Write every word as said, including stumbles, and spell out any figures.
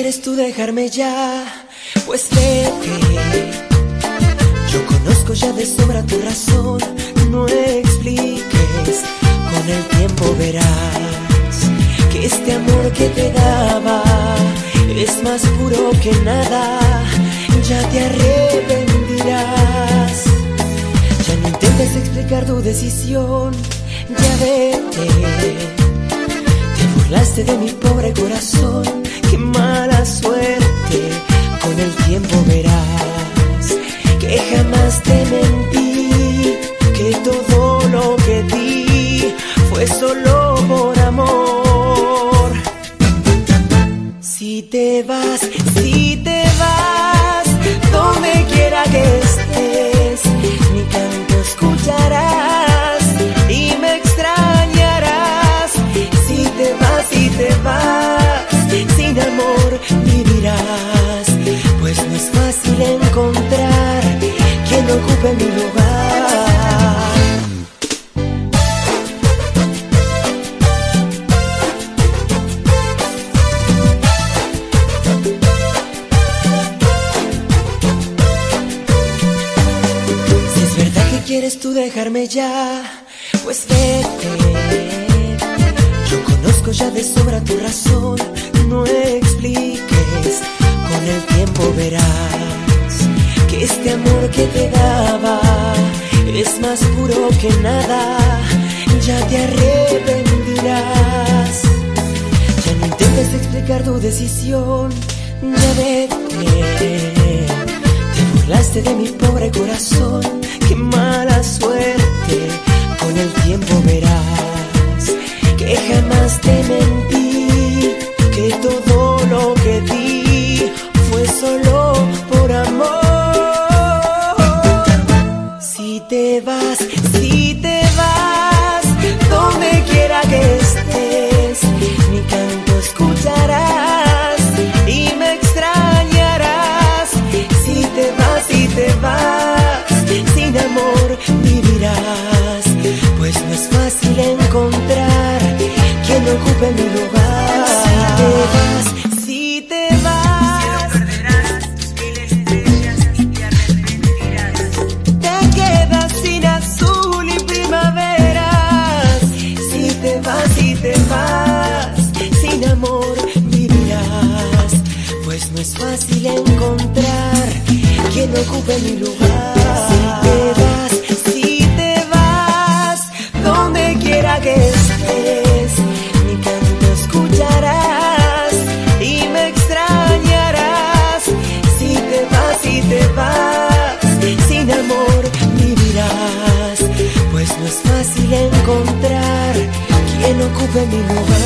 quieres tú dejarme ya, pues vete. Yo conozco ya de sobra tu razón, no expliques, con el tiempo verás que este amor que te daba es más puro que nada, ya te arrepentirás. Ya no intentes explicar tu decisión, ya vete. Te burlaste de mi pobre corazón, qué mala suerte, con el tiempo verás que jamás te mentí, que todo lo que di fue solo por amor. Si te vas, si te vas, donde quiera que estés, mi canto escucharás y me extrañarás. Si te vas, si te vas, sin amor vivirás, pues no es fácil encontrar quien ocupe mi lugar. Si es verdad que quieres tú dejarme ya, pues vete. Yo conozco ya de sobra tu razón, no expliques, con el tiempo verás que este amor que te daba es más puro que nada, ya te arrepentirás. Ya no intentes explicar tu decisión, ya vete. Te burlaste de mi pobre corazón, qué mala suerte, con el tiempo verás que jamás te mentí, que todo lo que di fue solo por amor. Si te vas, si te vas, donde quiera que estés, mi canto escucharás y me extrañarás. Si te vas, si te vas, sin amor vivirás, pues no es fácil encontrar quien ocupe mi lugar. Si te vas, si te vas, perderás tus mil estrellas y te arrepentirás. te quedas sin azul y primaveras. Si te vas, si te vas, sin amor vivirás, pues no es fácil encontrar quien ocupe mi lugar. Si te vas, si te vas, donde quiera que estés, mi canto escucharás y me extrañarás. Si te vas, si te vas, sin amor vivirás, pues no es fácil encontrar quien ocupe mi lugar.